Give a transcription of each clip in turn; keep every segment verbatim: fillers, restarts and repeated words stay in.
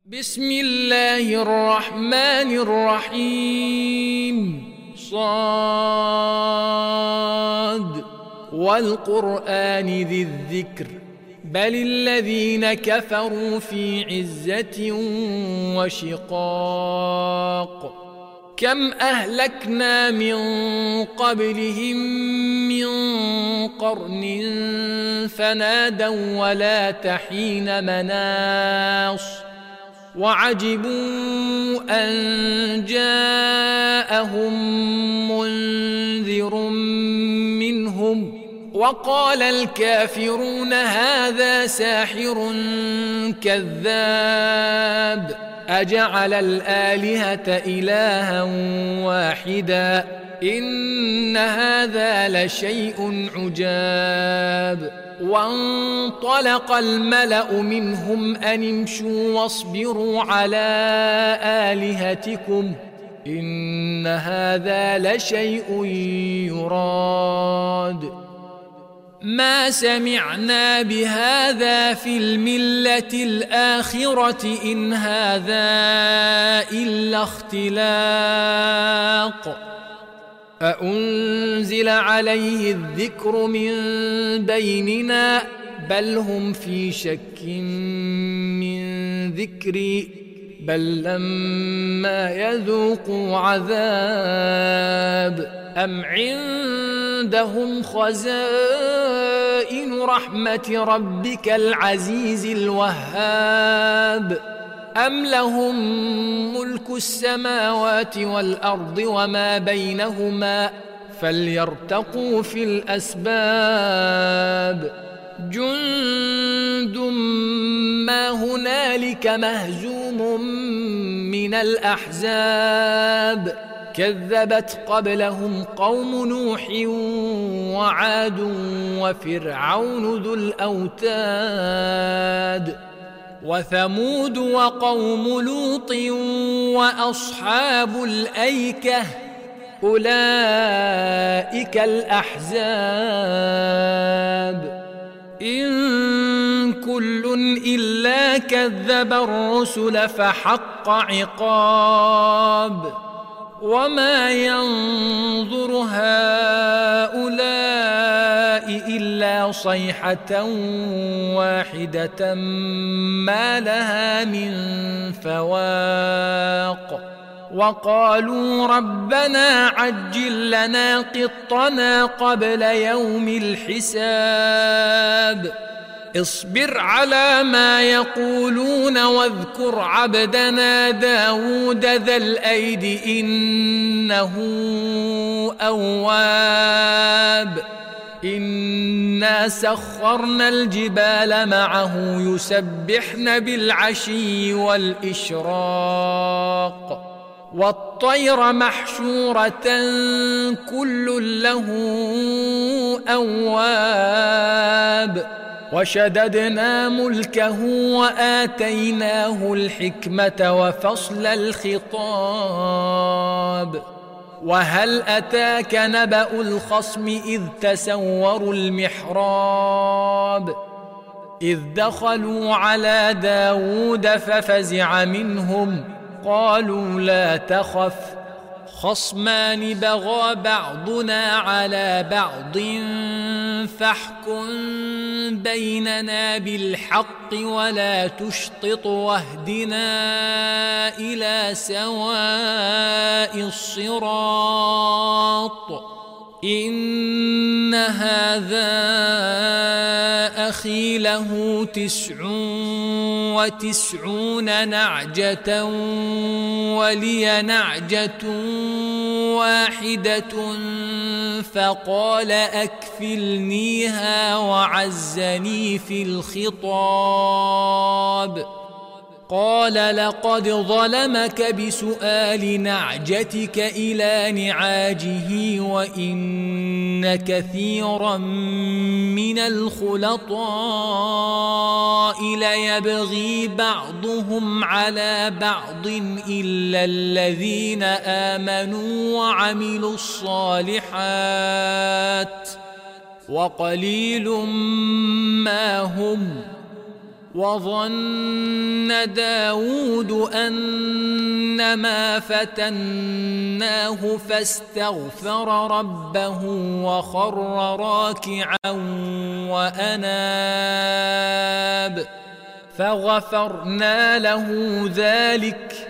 بسم الله الرحمن الرحيم. صاد والقرآن ذي الذكر بل الذين كفروا في عزة وشقاق. كم أهلكنا من قبلهم من قرن فنادوا ولا تحين مناص وعجبوا أن جاءهم منذر منهم وقال الكافرون هذا ساحر كذاب أجعل الآلهة إلها واحدا إن هذا لشيء عجاب. وانطلق الملأ منهم أن امشوا واصبروا على آلهتكم إن هذا لشيء يراد ما سمعنا بهذا في الملة الآخرة إن هذا إلا اختلاق أأنزل عليه الذكر من بيننا بل هم في شك من ذكري بل لما يذوقوا عذاب أم عندهم خزائن رحمة ربك العزيز الوهاب أم لهم ملك السماوات والأرض وما بينهما فليرتقوا في الأسباب. جند ما هنالك مهزوم من الأحزاب كذبت قبلهم قوم نوح وعاد وفرعون ذو الأوتاد وثمود وقوم لوط وأصحاب الأيكة أولئك الأحزاب إن كل إلا كذب الرسل فحق عقاب وما ينظر هؤلاء إلا صيحة واحدة ما لها من فواق وقالوا ربنا عجل لنا قطنا قبل يوم الحساب اصبر على ما يقولون واذكر عبدنا داود ذا الأيد إنه أواب إنا سخرنا الجبال معه يسبحن بالعشي والإشراق والطير محشورة كل له أواب وشددنا ملكه وآتيناه الحكمة وفصل الخطاب وهل أتاك نبأ الخصم إذ تسوروا المحراب إذ دخلوا على داود ففزع منهم قالوا لا تخف خصمان بغى بعضنا على بعض فاحكم بيننا بالحق ولا تشطط واهدنا إلى سواء الصراط إن هذا أخي له تسع وتسعون نعجة ولي نعجة واحدة فقال أكفلنيها وعزني في الخطاب قال لقد ظلمك بسؤال نعجتك إلى نعاجه وإن كثيرا من الخلطاء ليبغي بعضهم على بعض إلا الذين آمنوا وعملوا الصالحات وقليل ما هم وظن داود أنما فتناه فاستغفر ربه وخر راكعا وأناب فغفرنا له ذلك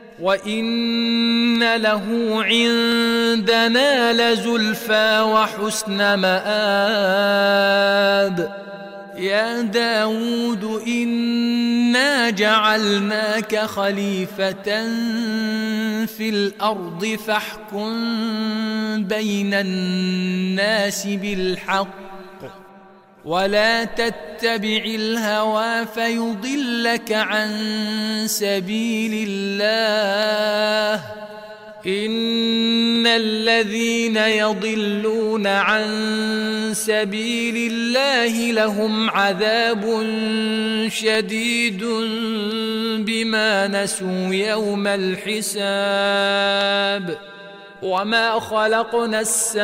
وإن له عندنا لزلفى وحسن مآب يا داود إنا جعلناك خليفة في الأرض فاحكم بين الناس بالحق ولا تتبع الهوى فيضلك عن سبيل الله إن الذين يضلون عن سبيل الله لهم عذاب شديد بما نسوا يوم الحساب وما خلقنا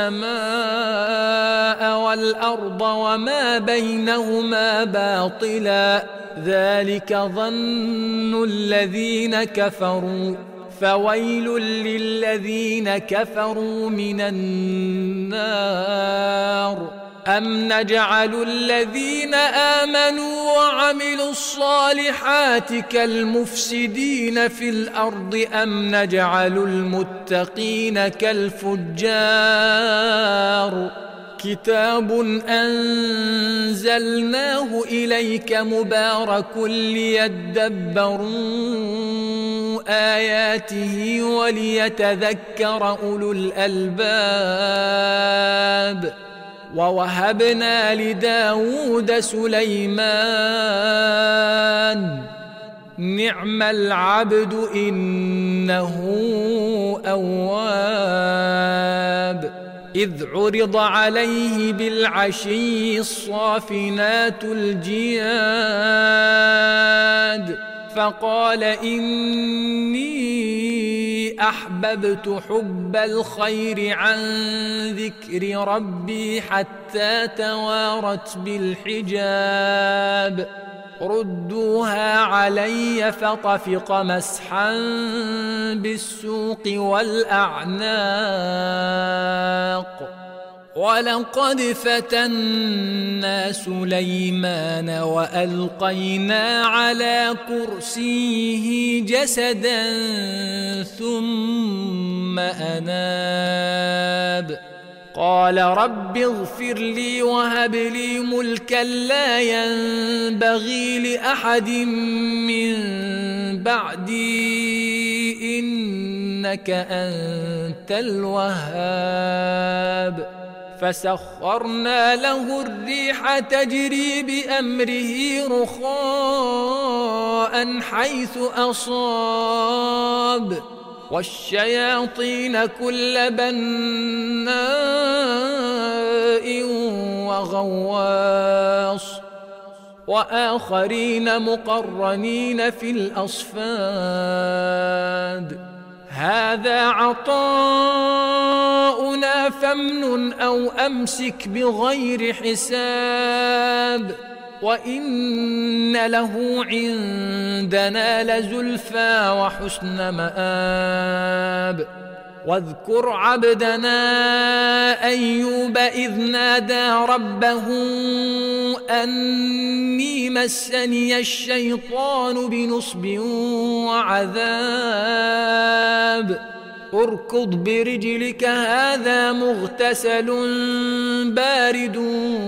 السماء والأرض وما بينهما باطلا ذلك ظن الذين كفروا فويل للذين كفروا من النار أم نجعل الذين آمنوا وعملوا الصالحات كالمفسدين في الأرض أم نجعل المتقين كالفجار كتاب أنزلناه إليك مبارك ليدبروا آياته وليتذكر أولو الألباب ووهبنا لداود سليمان نعم العبد إنه أواب إذ عرض عليه بالعشي الصافنات الجياد فقال إني أحببت حب الخير عن ذكر ربي حتى توارت بالحجاب ردوها علي فطفق مسحا بالسوق والأعناق ولقد فتنا سليمان وألقينا على كرسيه جسدا ثم أناب قال رب اغفر لي وهب لي ملكا لا ينبغي لأحد من بعدي إنك أنت الوهاب فسخرنا له الريح تجري بأمره رخاء حيث أصاب والشياطين كل بناء وغواص وآخرين مقرنين في الأصفاد هذا عطاؤنا فامنن أو أمسك بغير حساب وإن له عندنا لزلفى وحسن مآب واذكر عبدنا أيوب إذ نادى ربه أني مسني الشيطان بنصب وعذاب اركض برجلك هذا مغتسل بارد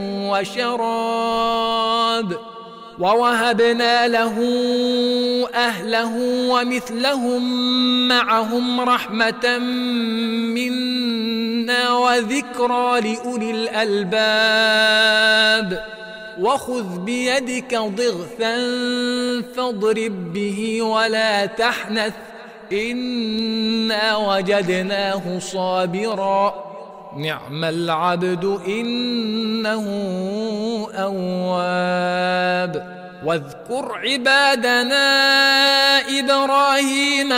وشراب ووهبنا له أهله ومثلهم معهم رحمة منا وذكرى لأولي الألباب وخذ بيدك ضغثا فاضرب به ولا تحنث إنا وجدناه صابرا نعم العبد إنه أواب واذكر عبادنا إبراهيم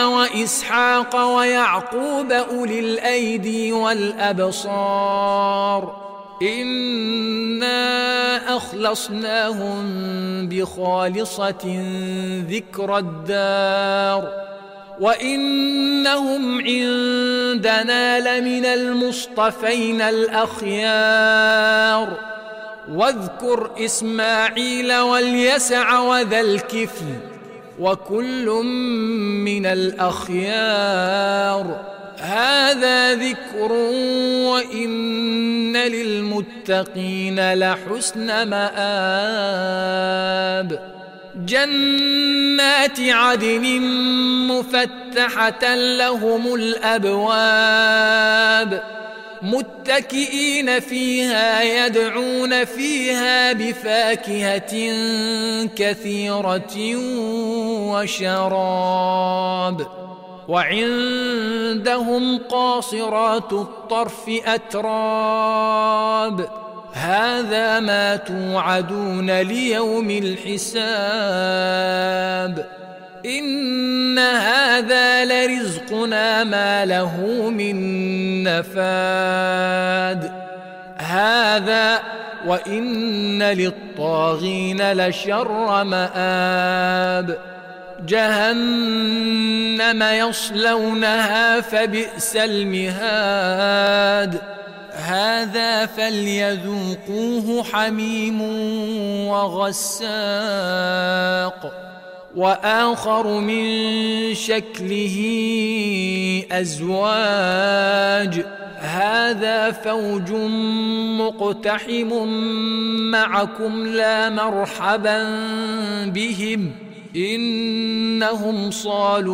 وإسحاق ويعقوب أولي الأيدي والأبصار إنا أخلصناهم بخالصة ذكر الدار وإنهم عندنا لمن المصطفين الأخيار واذكر إسماعيل واليسع وذا الكفل وكل من الأخيار هذا ذكر وإن للمتقين لحسن مآب جنات عدن مفتحة لهم الأبواب متكئين فيها يدعون فيها بفاكهة كثيرة وشراب وعندهم قاصرات الطرف أتراب هذا ما توعدون ليوم الحساب إن هذا لرزقنا ما له من نفاد هذا وإن للطاغين لشر مآب جهنم يصلونها فبئس المهاد هذا فليذوقوه حميم وغساق وآخر من شكله أزواج هذا فوج مقتحم معكم لا مرحبا بهم إنهم صالوا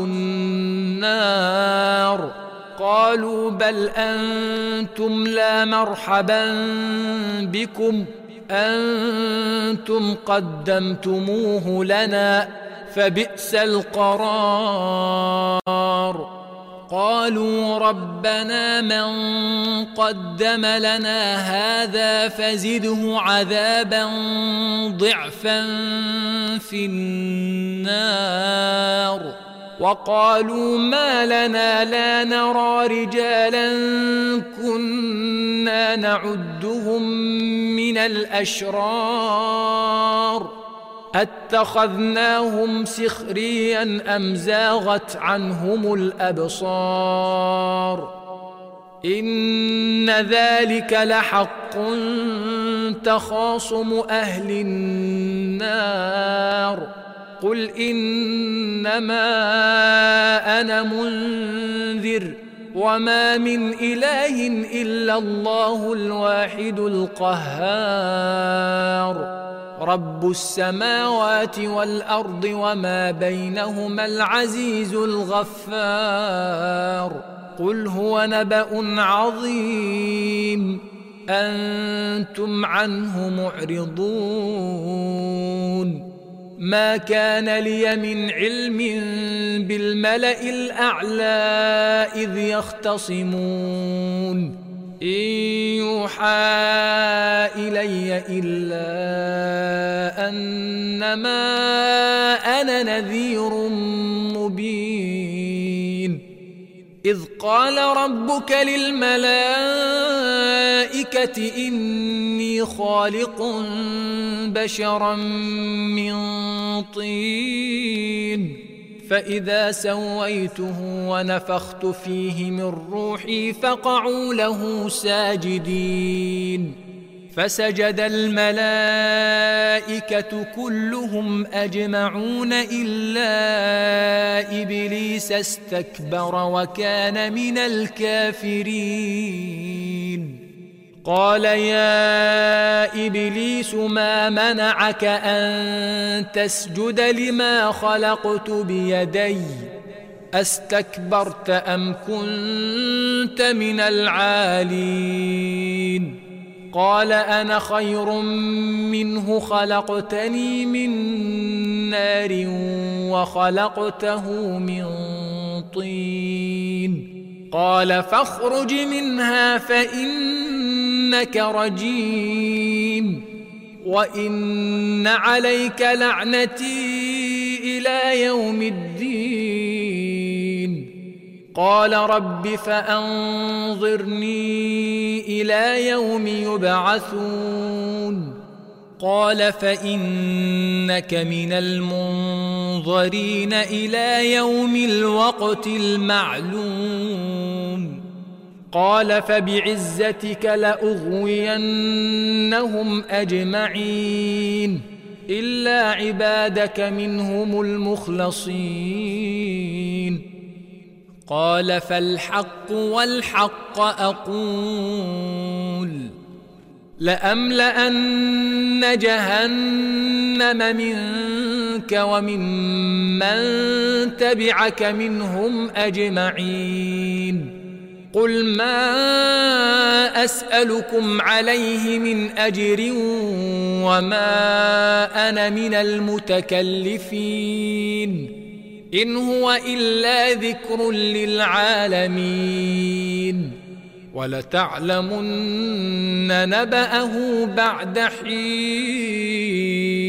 النار قالوا بل أنتم لا مرحبا بكم أنتم قدمتموه لنا فبئس القرار قالوا ربنا من قدم لنا هذا فزده عذابا ضعفا في النار وقالوا ما لنا لا نرى رجالا كنا نعدهم من الأشرار أتخذناهم سخريا أم زاغت عنهم الأبصار إن ذلك لحق تخاصم أهل النار قل إنما أنا منذر وما من إله إلا الله الواحد القهار رب السماوات والأرض وما بينهما العزيز الغفار قل هو نبأ عظيم أنتم عنه معرضون ما كان لي من علم بالملأ الأعلى إذ يختصمون إن يوحى إلي إلا أنما أنا نذير مبين إذ قال ربك للملائكة إني خالق بشرا من طين فإذا سويته ونفخت فيه من روحي فقعوا له ساجدين فسجد الملائكة كلهم أجمعون إلا إبليس استكبر وكان من الكافرين قال يا إبليس ما منعك أن تسجد لما خلقت بيدي أستكبرت أم كنت من العالين قال أنا خير منه خلقتني من نار وخلقته من طين قال فاخرج منها فإنك رجيم وإن عليك لعنتي إلى يوم الدين قال رب فأنظرني إلى يوم يبعثون قال فإنك من المنظرين إلى يوم الوقت المعلوم قال فبعزتك لأغوينهم أجمعين إلا عبادك منهم المخلصين قال فالحق والحق أقول لأملأن جهنم منك وممن تبعك منهم أجمعين قل ما أسألكم عليه من أجر وما أنا من المتكلفين إن هو إلا ذكر للعالمين ولتعلمن نبأه بعد حين